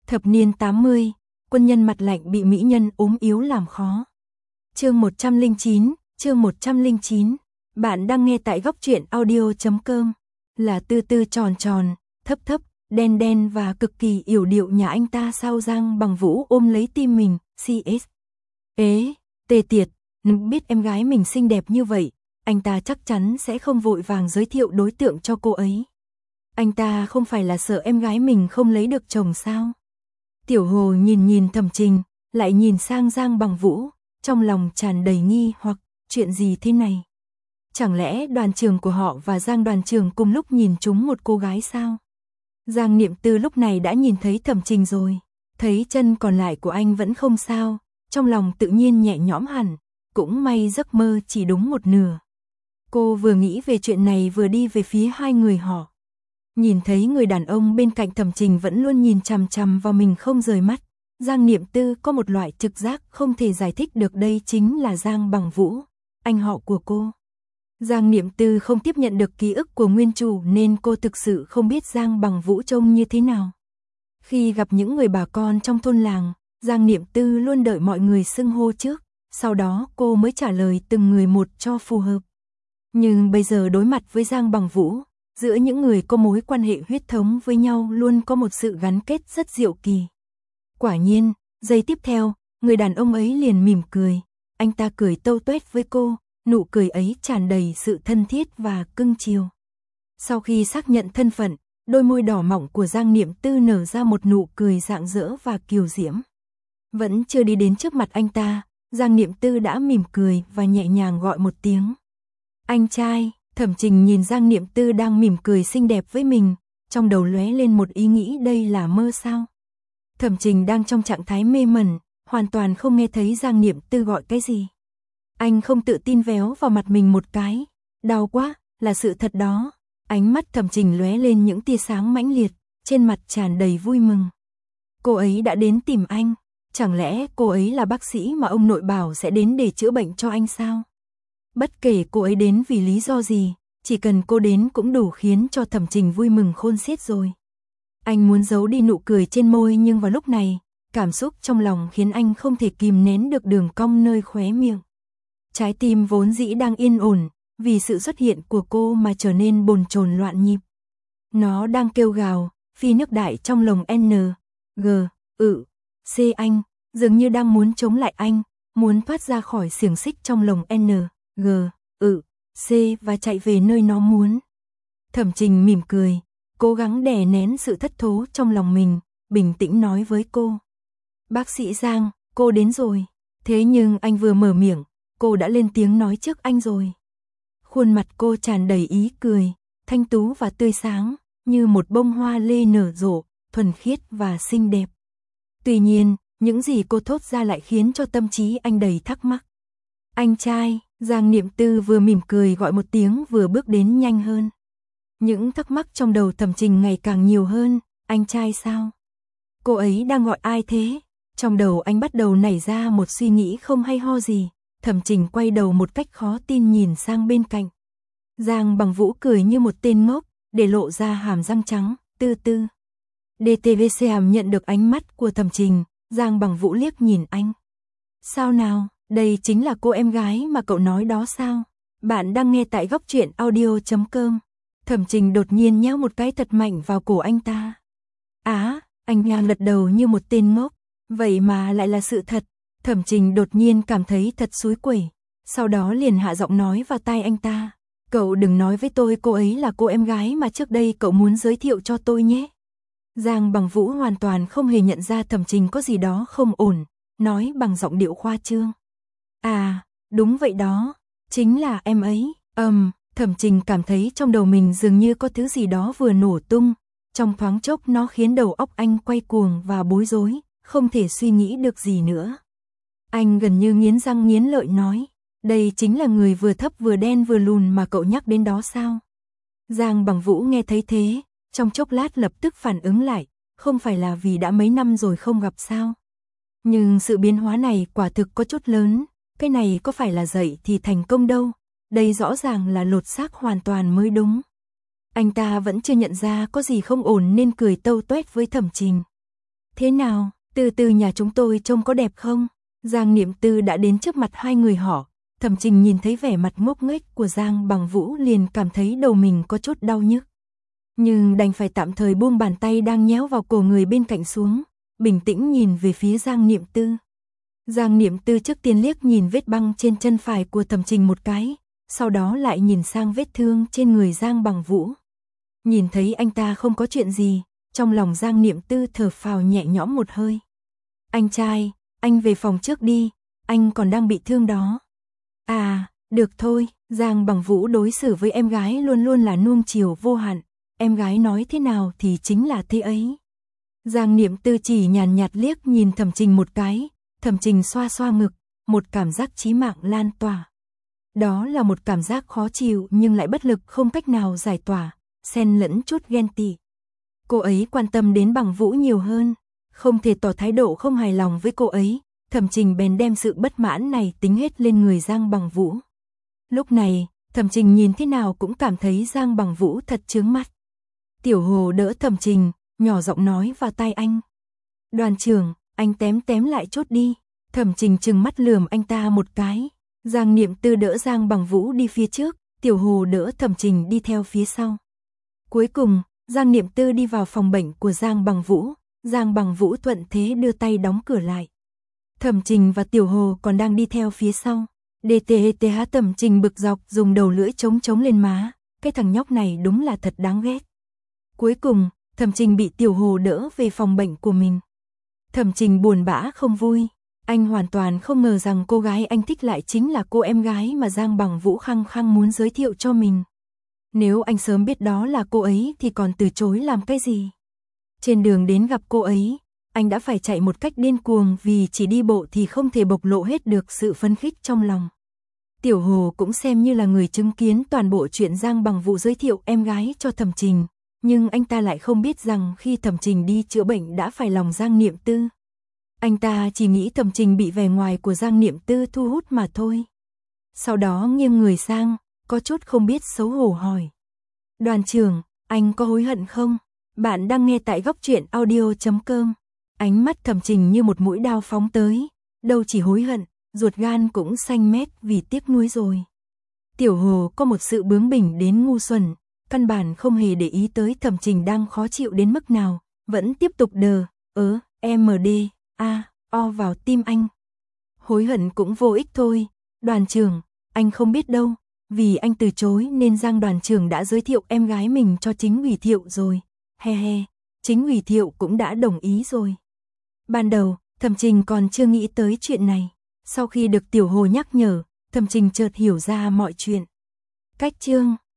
Thập niên 80, quân nhân mặt lạnh bị mỹ nhân ốm yếu làm khó. Chương 109, bạn đang nghe tại góc truyện audio.com. Là tư tư tròn tròn, thấp thấp, đen đen và cực kỳ yểu điệu nhà anh ta sao Giang Bằng Vũ ôm lấy tim mình, CS. Ế, tê tiệt, biết em gái mình xinh đẹp như vậy, anh ta chắc chắn sẽ không vội vàng giới thiệu đối tượng cho cô ấy. Anh ta không phải là sợ em gái mình không lấy được chồng sao? Tiểu Hồ nhìn Thẩm Trình, lại nhìn sang Giang Bằng Vũ, trong lòng tràn đầy nghi hoặc, chuyện gì thế này? Chẳng lẽ đoàn trưởng của họ và Giang đoàn trưởng cùng lúc nhìn trúng một cô gái sao? Giang Niệm Tư lúc này đã nhìn thấy Thẩm Trình rồi, thấy chân còn lại của anh vẫn không sao, trong lòng tự nhiên nhẹ nhõm hẳn, cũng may giấc mơ chỉ đúng một nửa. Cô vừa nghĩ về chuyện này vừa đi về phía hai người họ. Nhìn thấy người đàn ông bên cạnh Thẩm Trình vẫn luôn nhìn chằm chằm vào mình không rời mắt, Giang Niệm Tư có một loại trực giác không thể giải thích được, đây chính là Giang Bằng Vũ, anh họ của cô. Giang Niệm Tư không tiếp nhận được ký ức của nguyên chủ nên cô thực sự không biết Giang Bằng Vũ trông như thế nào. Khi gặp những người bà con trong thôn làng, Giang Niệm Tư luôn đợi mọi người xưng hô trước, sau đó cô mới trả lời từng người một cho phù hợp. Nhưng bây giờ đối mặt với Giang Bằng Vũ, giữa những người có mối quan hệ huyết thống với nhau luôn có một sự gắn kết rất diệu kỳ. Quả nhiên, giây tiếp theo, người đàn ông ấy liền mỉm cười, anh ta cười tâu tuét với cô, nụ cười ấy tràn đầy sự thân thiết và cưng chiều. Sau khi xác nhận thân phận, đôi môi đỏ mọng của Giang Niệm Tư nở ra một nụ cười rạng rỡ và kiều diễm. Vẫn chưa đi đến trước mặt anh ta, Giang Niệm Tư đã mỉm cười và nhẹ nhàng gọi một tiếng. Anh trai. Thẩm Trình nhìn Giang Niệm Tư đang mỉm cười xinh đẹp với mình, trong đầu lóe lên một ý nghĩ, đây là mơ sao? Thẩm Trình đang trong trạng thái mê mẩn, hoàn toàn không nghe thấy Giang Niệm Tư gọi cái gì. Anh không tự tin véo vào mặt mình một cái, đau quá, là sự thật đó. Ánh mắt Thẩm Trình lóe lên những tia sáng mãnh liệt, trên mặt tràn đầy vui mừng. Cô ấy đã đến tìm anh, chẳng lẽ cô ấy là bác sĩ mà ông nội bảo sẽ đến để chữa bệnh cho anh sao? Bất kể cô ấy đến vì lý do gì, chỉ cần cô đến cũng đủ khiến cho Thẩm Trình vui mừng khôn xiết rồi. Anh muốn giấu đi nụ cười trên môi nhưng vào lúc này, cảm xúc trong lòng khiến anh không thể kìm nén được đường cong nơi khóe miệng. Trái tim vốn dĩ đang yên ổn, vì sự xuất hiện của cô mà trở nên bồn chồn loạn nhịp. Nó đang kêu gào, phi nước đại trong lồng N, G, C anh, dường như đang muốn chống lại anh, muốn thoát ra khỏi xiềng xích trong lồng N, G, C và chạy về nơi nó muốn. Thẩm Trình mỉm cười, cố gắng đè nén sự thất thố trong lòng mình, bình tĩnh nói với cô. Bác sĩ Giang, cô đến rồi. Thế nhưng anh vừa mở miệng, cô đã lên tiếng nói trước anh rồi. Khuôn mặt cô tràn đầy ý cười, thanh tú và tươi sáng, như một bông hoa lê nở rộ, thuần khiết và xinh đẹp. Tuy nhiên, những gì cô thốt ra lại khiến cho tâm trí anh đầy thắc mắc. Anh trai. Giang Niệm Tư vừa mỉm cười gọi một tiếng vừa bước đến nhanh hơn. Những thắc mắc trong đầu Thẩm Trình ngày càng nhiều hơn, anh trai sao? Cô ấy đang gọi ai thế? Trong đầu anh bắt đầu nảy ra một suy nghĩ không hay ho gì, Thẩm Trình quay đầu một cách khó tin nhìn sang bên cạnh. Giang Bằng Vũ cười như một tên ngốc, để lộ ra hàm răng trắng, tư tư. DTVC hàm nhận được ánh mắt của Thẩm Trình, Giang Bằng Vũ liếc nhìn anh. Sao nào? Đây chính là cô em gái mà cậu nói đó sao? Bạn đang nghe tại góc truyện audio.com. Thẩm Trình đột nhiên nhéo một cái thật mạnh vào cổ anh ta. Anh ngang lật đầu như một tên ngốc. Vậy mà lại là sự thật. Thẩm Trình đột nhiên cảm thấy thật xúi quẩy. Sau đó liền hạ giọng nói vào tai anh ta. Cậu đừng nói với tôi cô ấy là cô em gái mà trước đây cậu muốn giới thiệu cho tôi nhé. Giang Bằng Vũ hoàn toàn không hề nhận ra Thẩm Trình có gì đó không ổn, nói bằng giọng điệu khoa trương. Đúng vậy đó, chính là em ấy. Thẩm Trình cảm thấy trong đầu mình dường như có thứ gì đó vừa nổ tung, trong thoáng chốc nó khiến đầu óc anh quay cuồng và bối rối, không thể suy nghĩ được gì nữa. Anh gần như nghiến răng nghiến lợi nói, đây chính là người vừa thấp vừa đen vừa lùn mà cậu nhắc đến đó sao? Giang Bằng Vũ nghe thấy thế, trong chốc lát lập tức phản ứng lại, không phải là vì đã mấy năm rồi không gặp sao? Nhưng sự biến hóa này quả thực có chút lớn. Cái này có phải là dậy thì thành công đâu, đây rõ ràng là lột xác hoàn toàn mới đúng. Anh ta vẫn chưa nhận ra có gì không ổn nên cười tâu tuét với Thẩm Trình. Thế nào, Từ Từ nhà chúng tôi trông có đẹp không? Giang Niệm Tư đã đến trước mặt hai người họ. Thẩm Trình nhìn thấy vẻ mặt ngốc nghếch của Giang Bằng Vũ liền cảm thấy đầu mình có chút đau nhức. Nhưng đành phải tạm thời buông bàn tay đang nhéo vào cổ người bên cạnh xuống, bình tĩnh nhìn về phía Giang Niệm Tư. Giang Niệm Tư trước tiên liếc nhìn vết băng trên chân phải của Thẩm Trình một cái, sau đó lại nhìn sang vết thương trên người Giang Bằng Vũ. Nhìn thấy anh ta không có chuyện gì, trong lòng Giang Niệm Tư thở phào nhẹ nhõm một hơi. Anh trai, anh về phòng trước đi, anh còn đang bị thương đó. À, được thôi, Giang Bằng Vũ đối xử với em gái luôn luôn là nuông chiều vô hạn, em gái nói thế nào thì chính là thế ấy. Giang Niệm Tư chỉ nhàn nhạt liếc nhìn Thẩm Trình một cái, Thẩm Trình xoa xoa ngực, một cảm giác chí mạng lan tỏa. Đó là một cảm giác khó chịu nhưng lại bất lực không cách nào giải tỏa, xen lẫn chút ghen tị. Cô ấy quan tâm đến Bằng Vũ nhiều hơn, không thể tỏ thái độ không hài lòng với cô ấy, Thẩm Trình bèn đem sự bất mãn này tính hết lên người Giang Bằng Vũ. Lúc này, Thẩm Trình nhìn thế nào cũng cảm thấy Giang Bằng Vũ thật chướng mắt. Tiểu Hồ đỡ Thẩm Trình, nhỏ giọng nói vào tai anh. Đoàn trưởng, anh tém lại chút đi. Thẩm Trình trừng mắt lườm anh ta một cái. Giang Niệm Tư đỡ Giang Bằng Vũ đi phía trước, Tiểu Hồ đỡ Thẩm Trình đi theo phía sau. Cuối cùng, Giang Niệm Tư đi vào phòng bệnh của Giang Bằng Vũ. Giang Bằng Vũ thuận thế đưa tay đóng cửa lại. Thẩm Trình và Tiểu Hồ còn đang đi theo phía sau. DTH Thẩm Trình bực dọc dùng đầu lưỡi chống lên má. Cái thằng nhóc này đúng là thật đáng ghét. Cuối cùng, Thẩm Trình bị Tiểu Hồ đỡ về phòng bệnh của mình. Thẩm Trình buồn bã không vui. Anh hoàn toàn không ngờ rằng cô gái anh thích lại chính là cô em gái mà Giang Bằng Vũ khăng khăng muốn giới thiệu cho mình. Nếu anh sớm biết đó là cô ấy thì còn từ chối làm cái gì? Trên đường đến gặp cô ấy, anh đã phải chạy một cách điên cuồng vì chỉ đi bộ thì không thể bộc lộ hết được sự phấn khích trong lòng. Tiểu Hồ cũng xem như là người chứng kiến toàn bộ chuyện Giang Bằng Vũ giới thiệu em gái cho Thẩm Trình, nhưng anh ta lại không biết rằng khi Thẩm Trình đi chữa bệnh đã phải lòng Giang Niệm Tư. Anh ta chỉ nghĩ Thẩm Trình bị vẻ ngoài của Giang Niệm Tư thu hút mà thôi. Sau đó nghiêng người sang, có chút không biết xấu hổ hỏi. Đoàn trưởng, anh có hối hận không? Bạn đang nghe tại góc truyện audio.com. Ánh mắt Thẩm Trình như một mũi đao phóng tới, đâu chỉ hối hận, ruột gan cũng xanh mét vì tiếc nuối rồi. Tiểu Hồ có một sự bướng bỉnh đến ngu xuẩn, căn bản không hề để ý tới Thẩm Trình đang khó chịu đến mức nào, vẫn tiếp tục o vào tim anh. Hối hận cũng vô ích thôi, đoàn trưởng, anh không biết đâu, vì anh từ chối nên Giang đoàn trưởng đã giới thiệu em gái mình cho chính ủy Thiệu rồi. He he, chính ủy Thiệu cũng đã đồng ý rồi. Ban đầu, Thẩm Trình còn chưa nghĩ tới chuyện này, sau khi được Tiểu Hồ nhắc nhở, Thẩm Trình chợt hiểu ra mọi chuyện. Cách chương